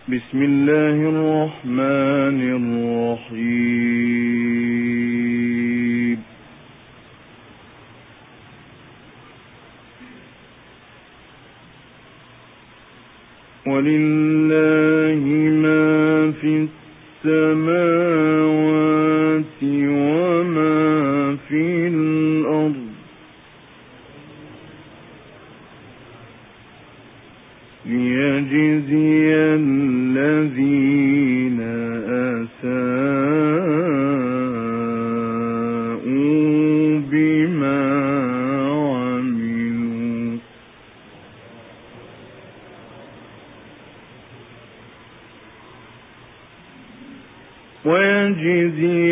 بسم الله الرحمن الرحيم. ولله ما في السماوات وما في الأرض ليجزي الذين أساءوا بما عملوا ويجزي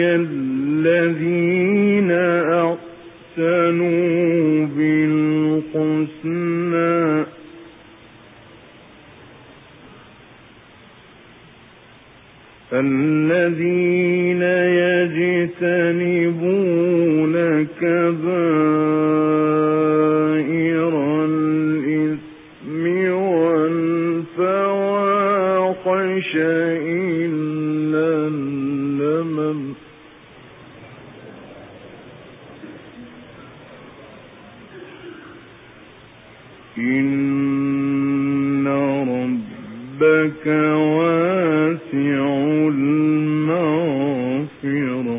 الذين أحسنوا بالحسنى الذين يجتنبون كبائر الإثم والفواحش إلا اللمم إن ربك واسع المغفرة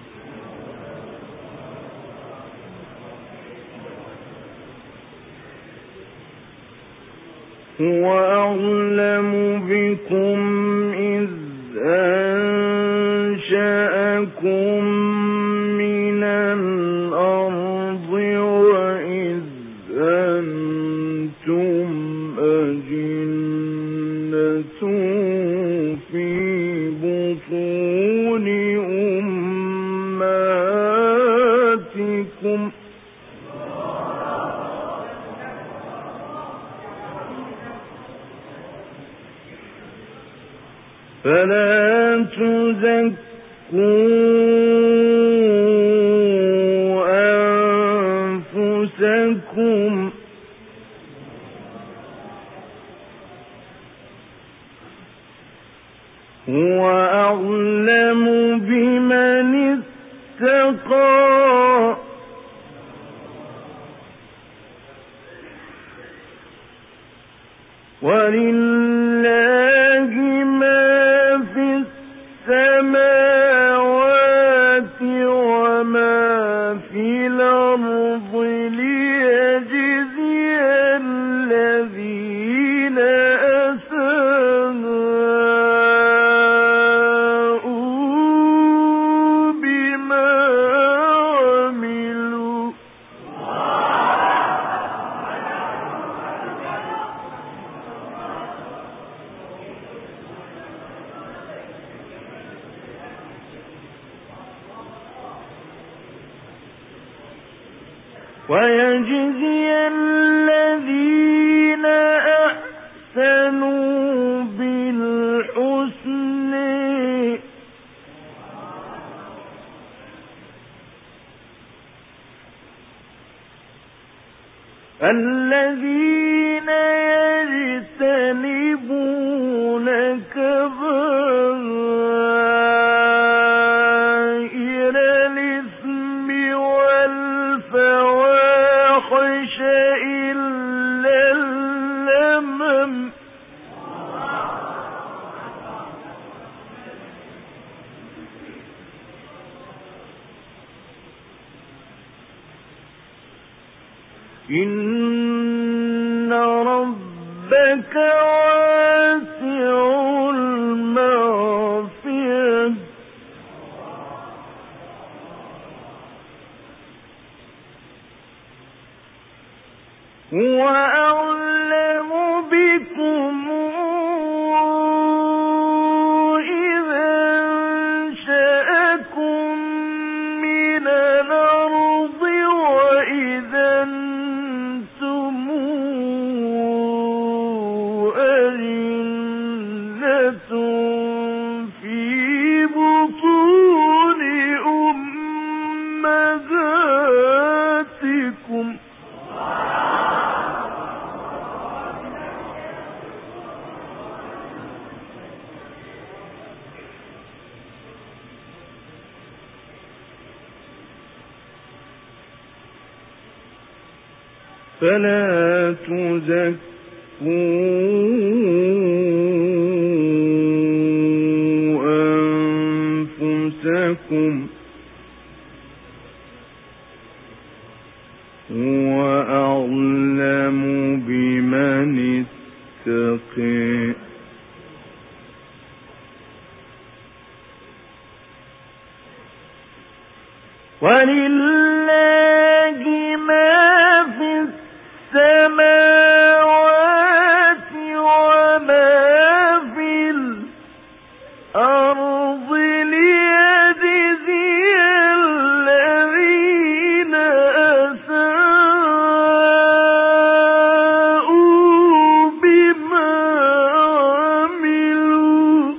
هو أعلم بكم إذ أنشأكم من الأرض وإذ أنتم أجنة في بطون أمهاتكم فلا تزكوا أنفسكم هو أعلم بمن اتقى ولله ما في السماوات وما في الأرض ليجزي الذين أساءوا بما عملوا ويجزي الذين أحسنوا بالحسن الذين يجتنبون كبائر الإثم والفواحش إلا اللمم إن ربك واسع المغفرة هو أعلم بكم إذا أنشأكم من الأرض وإذا أنتم فلا تزكوا أنفسكم هو أعلم بمن اتقى ولله ما في السماوات وما في الأرض ليجزي الذين أساءوا بما عملوا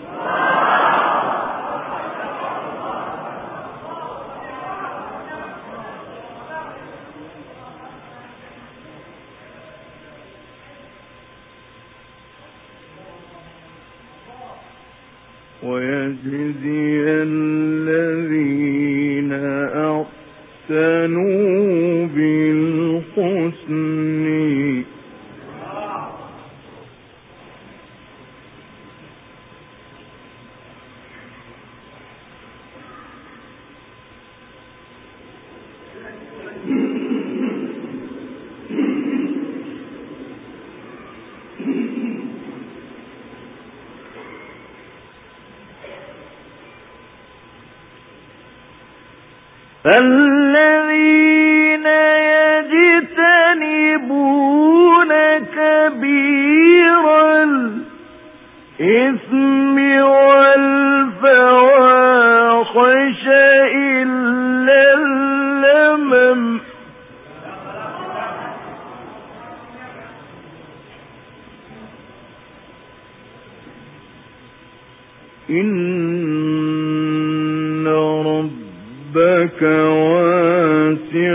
ويجزي الذين أحسنوا بالحسن الذين يجتنبون كبير الإثم والفواحش إلا اللمم إن ربك واسع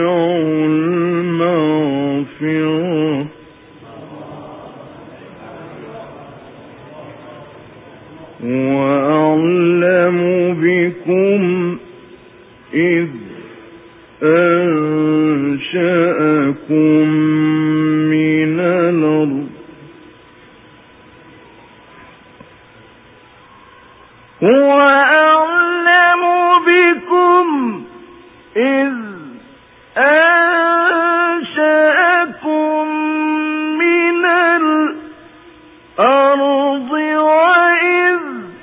المغفرة وأعلم بكم إذ أنشأكم من الأرض هو أعلم بكم إذ أنشأكم من الأرض وإذ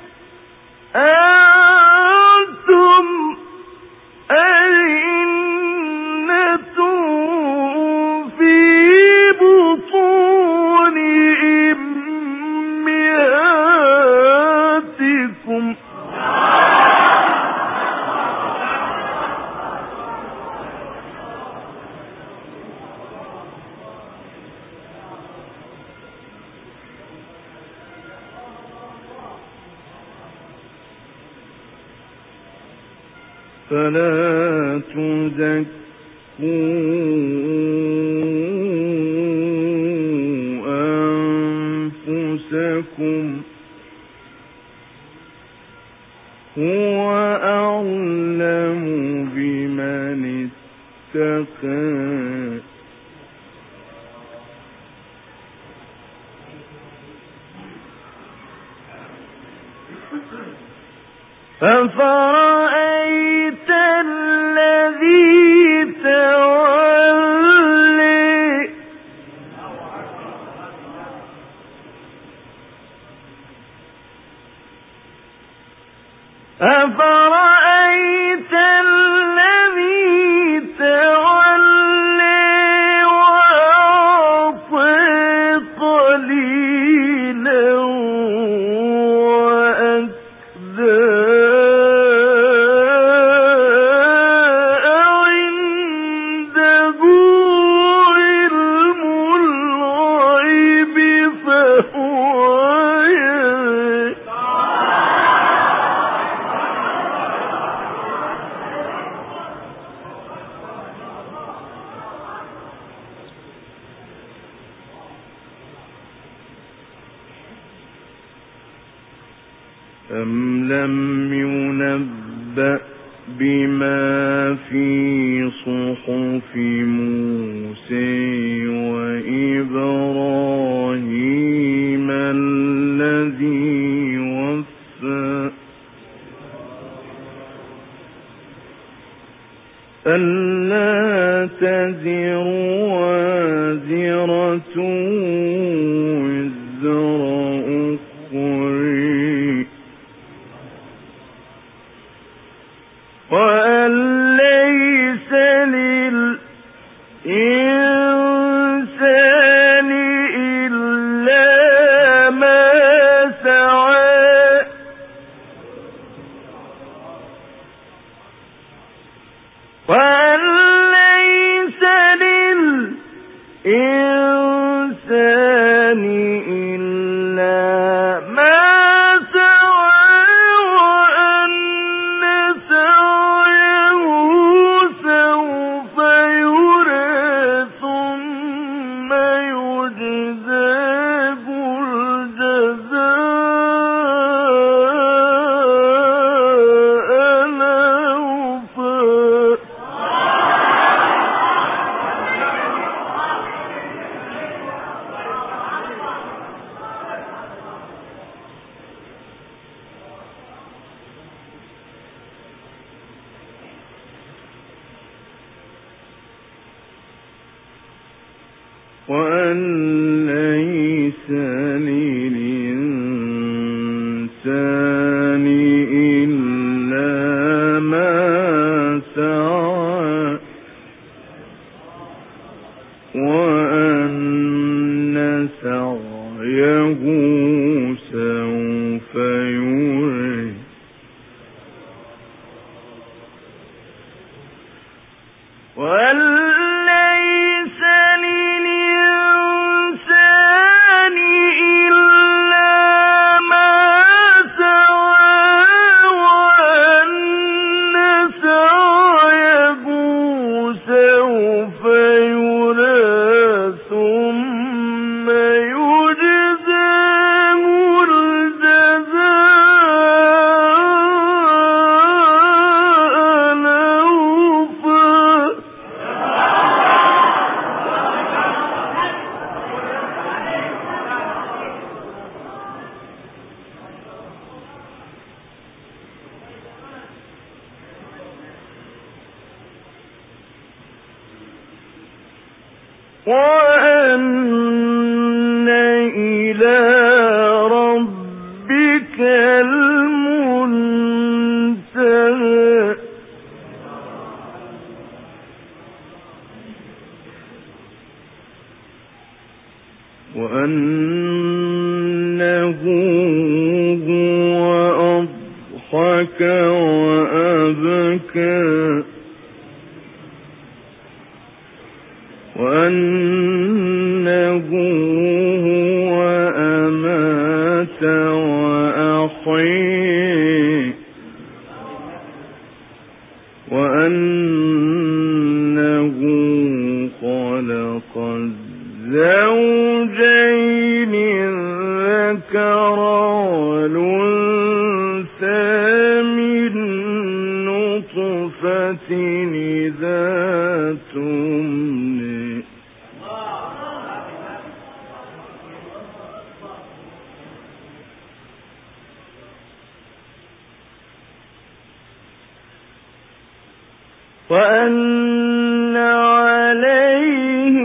أنتم أجنة في بطون أمهاتكم فلا تزكوا أنفسكم هو أعلم بمن اتقى أفرأيت الذي تولي أفرأيت الذي تولي وأعطي قليلا وأكدى عنده علم الغيب فهو يرى أم لم ينبأ بما في صحف موسى وإبراهيم الذي وفى ألا تزر وازرة وزر أخرى وأن ليس للإنسان إلا ما سعى وأن ليس للإنسان إلا ما سعى وأن سعيه سوف يرى ثم يجزاه الجزاء الأوفى وأن ليس للإنسان إلا ما سعى وأن سعيه سوف يرى وأن ليس للإنسان إلا ما سعى وأن سعيه سوف يرى ثم يجزاه الجزاء الأوفى وأن إلى ربك المنتهى وأنه هو أضحك وأبكى وأنه هو أمات وأحيا وأنه خلق الزوجين الذكر والأنثى من نطفة إذا تمنى وأن عليه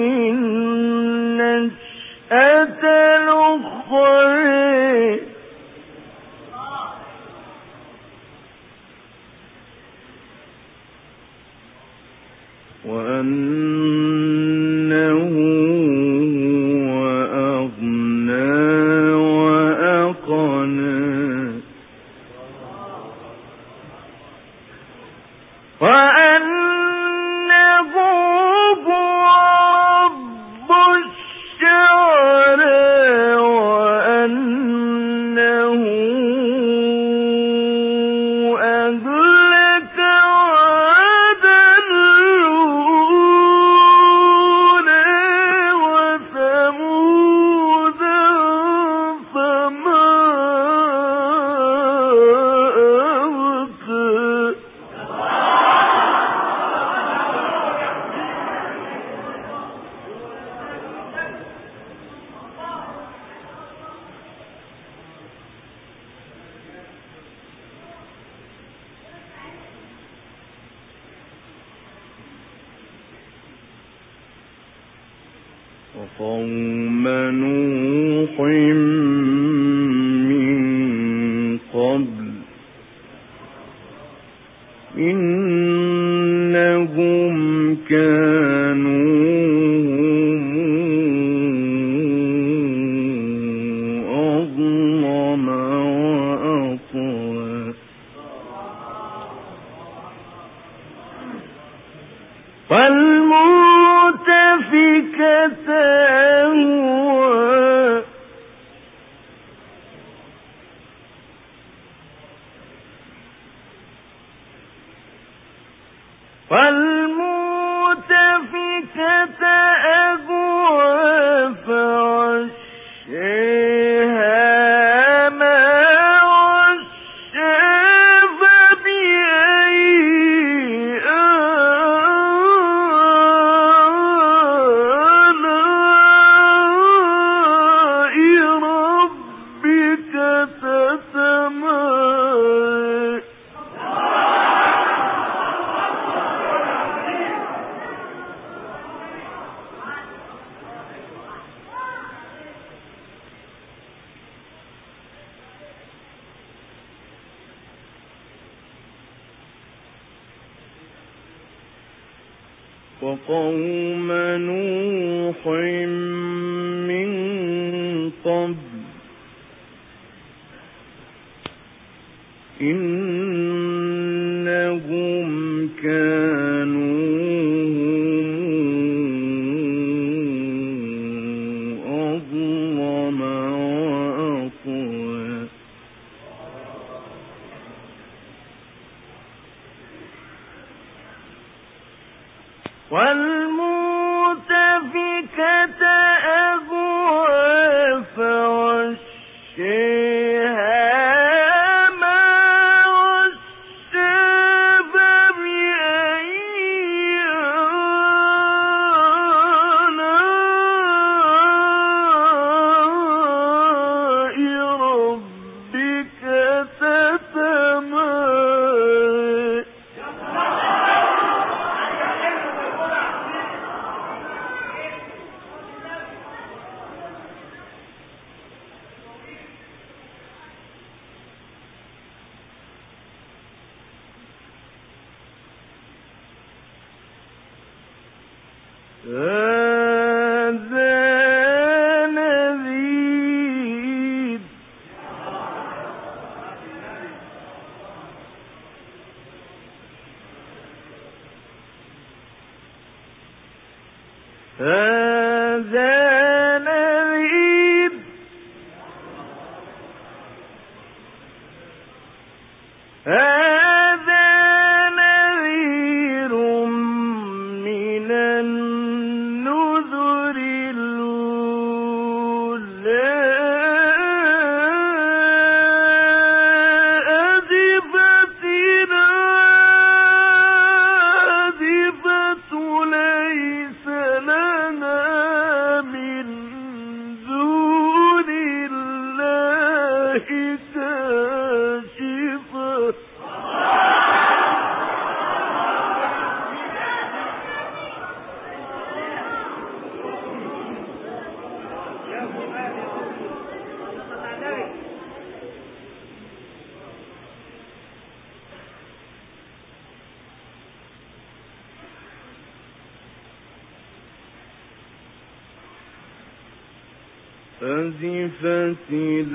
النشأة الأخرى وأنه هو أغنى وأقنى وأنه هو رب الشعرى وأنه أهلك عادا الأولى وثمودا فما أبقى وقوم نوح من قبل إنهم كانوا أظلم وأطغى والمؤتفكة أهوى فالمؤتفكة أهوى فغشاها ما غشا فبأي آلاء ربك تتمارى وقوم نوح من قبل إنهم كانوا أظلم وأطغى والمؤتفكة أهوى فغشاها ما غشا فبأي آلاء ربك تتمارى هذا نذير هذا نذير هذا نذير من النذر الأولى أزفت الآزفة ليس لنا من دون الله كاشفة أزفت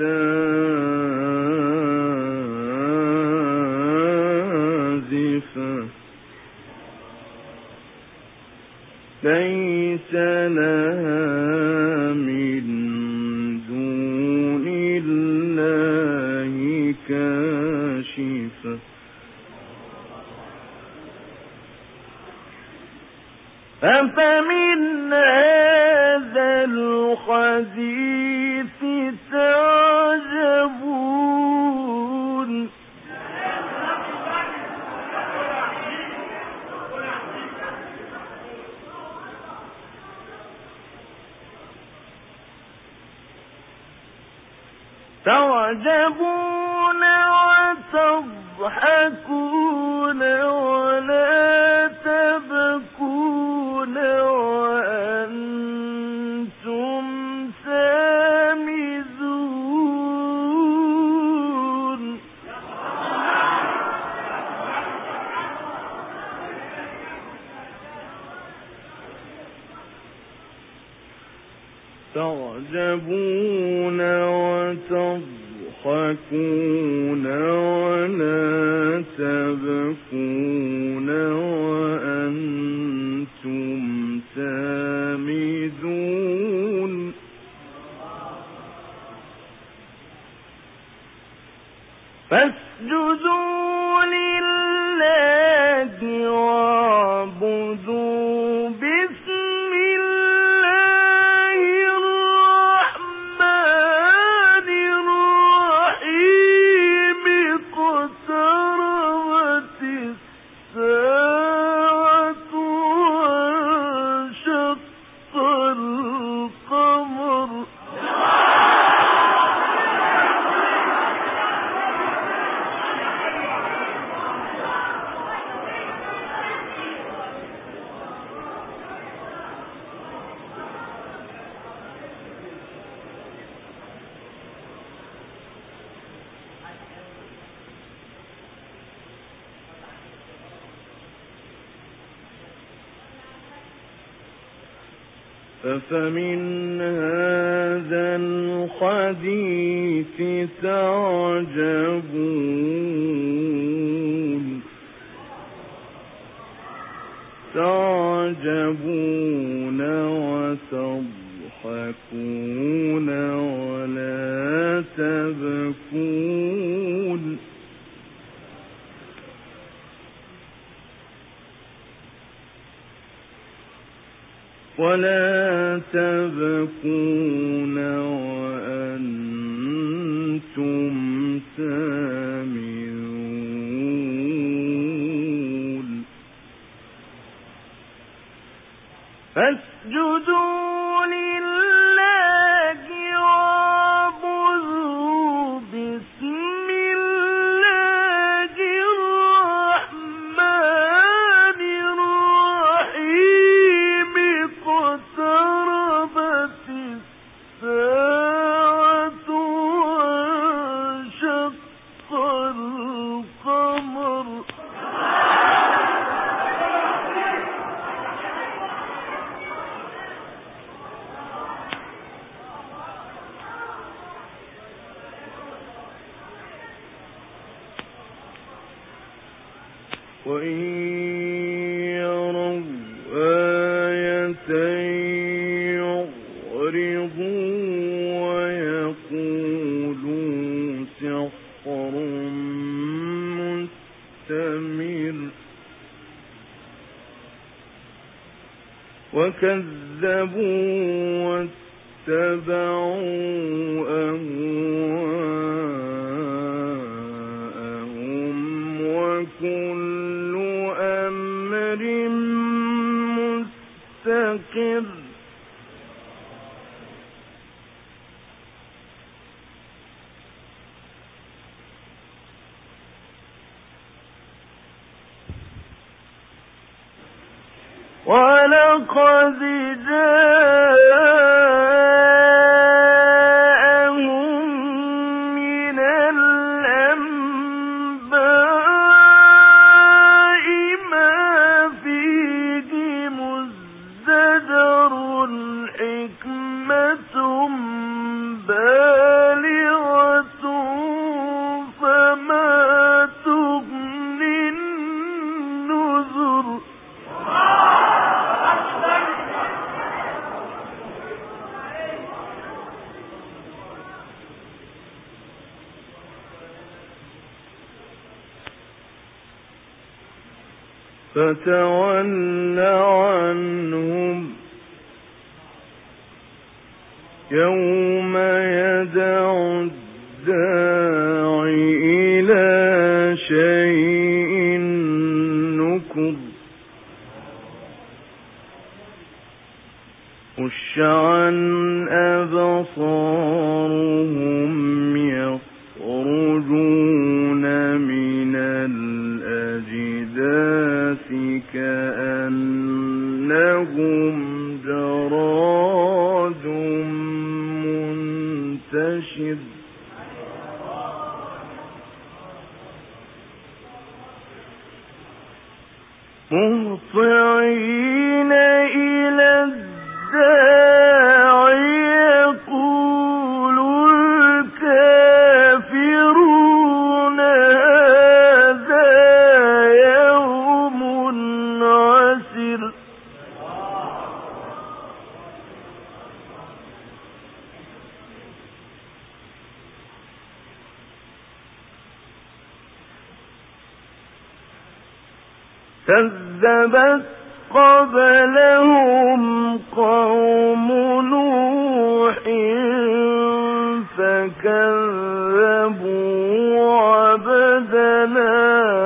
الآزفة ليس لها من دون الله كاشفة أفمن هذا الحديث تعجبون تعجبون وتضحكون ولا تبكون وأنتم تعجبون وتضحكون ولا تبكون وأنتم سامدون فاسجدوا لله واعبدوا باسم الله الرحمن الرحيم اقتربت الساعة وانشق القمر فمن هذا الحديث تعجبون وتضحكون ولا تبكون وأنتم سامدون فاسجدوا لله واعبدوا باسم الله الرحمن الرحيم اقتربت الساعة وانشق القمر وإن يروا آية يعرضوا ويقولوا سحر مستمر وكذبوا واتبعوا أهواءهم وكل أمر مستقر ولقد جاءهم من الأنباء ما فيه مزدجر حكمة بالغة فما تغني النذر فتول عنهم يوم يدعو الداع إلى شيء نكر خش عن أبصارهم يخرجون من الأجداث كأنهم جراد منتشر مهطعين إلى الداع يقول كذبت قبلهم قوم نوح فكذبوا عبدنا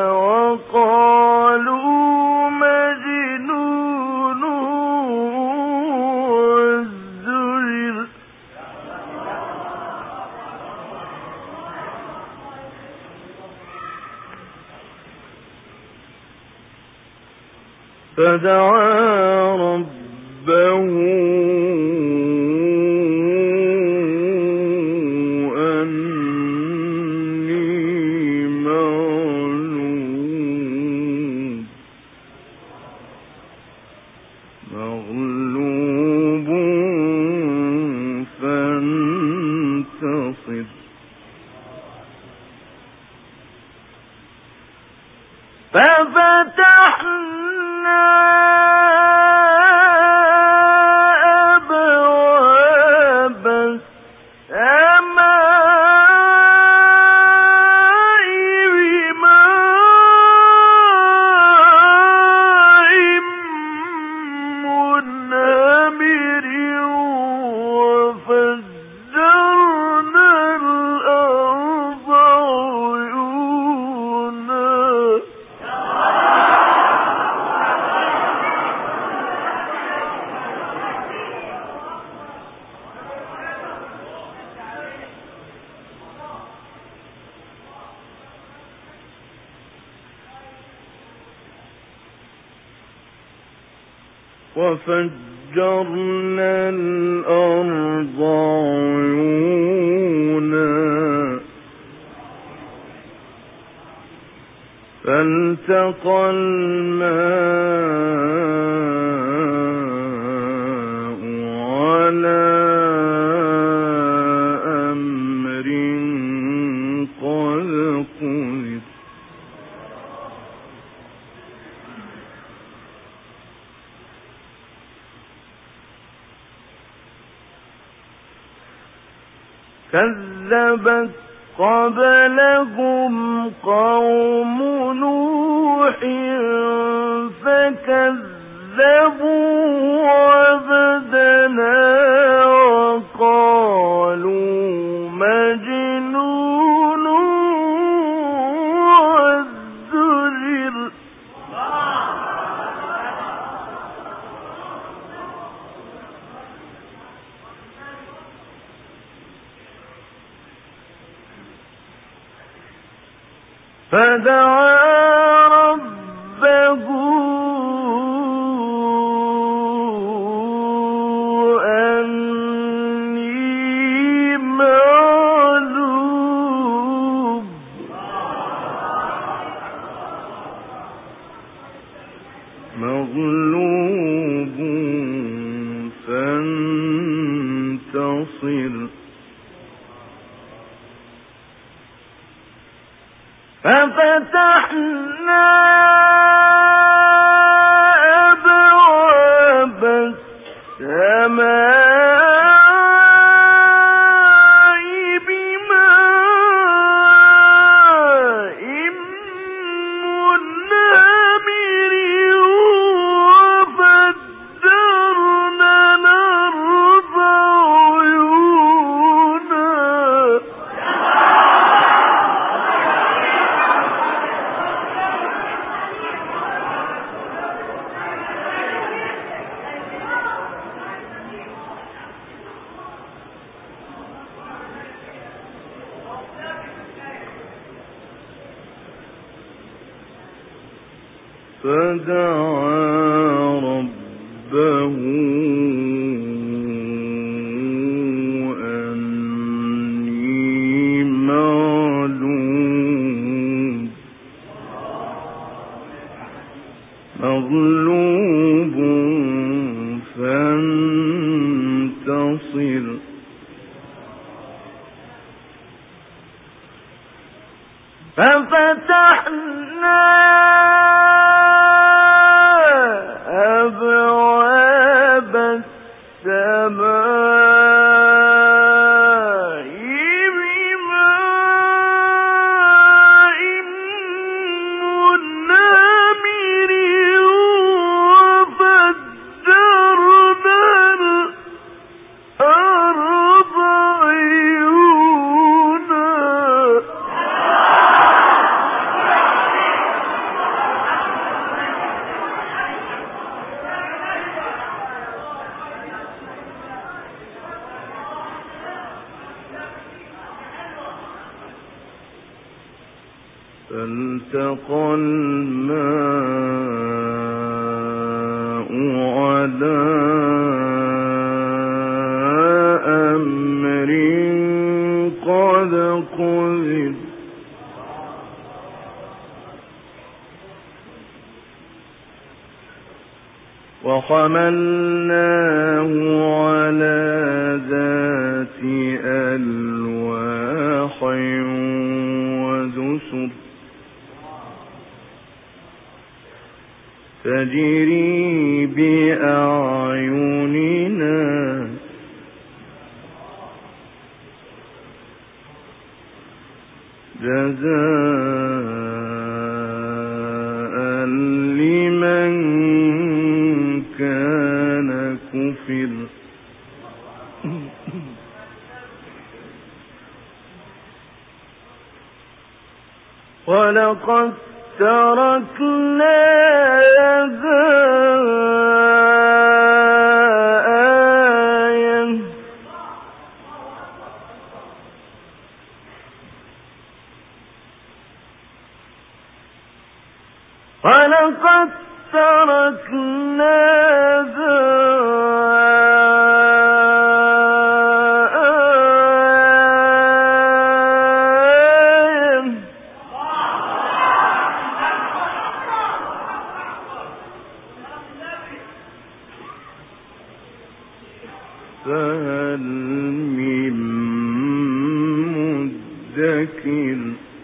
وقالوا مجنون وازدجر فدعا ربه أني مغلوب فانتصر ففتحنا أبواب السماء بماء منهمر وفجرنا الأرض عيونا وفجرنا الأرض عيونا فالتقى الماء على أمر قد قدر كذبت قبلهم قوم نوح فكذبوا عبدنا وقالوا مجنون وازدجر فدعا ربه أني مغلوب فانتصر ففتحنا أبواب السماء بماء منهمر وفجرنا الأرض عيونا فدعا ربه أني مغلوب فانتصر ففتحنا أبواب السماء بماء منهمر فالتقى الماء على أمر قد قدر وحملناه على ذات ألواح ودسر تجري بأعيننا جزاء لمن كان كفر ولقد تركنا آية ولقد تركنا فهل من مدكر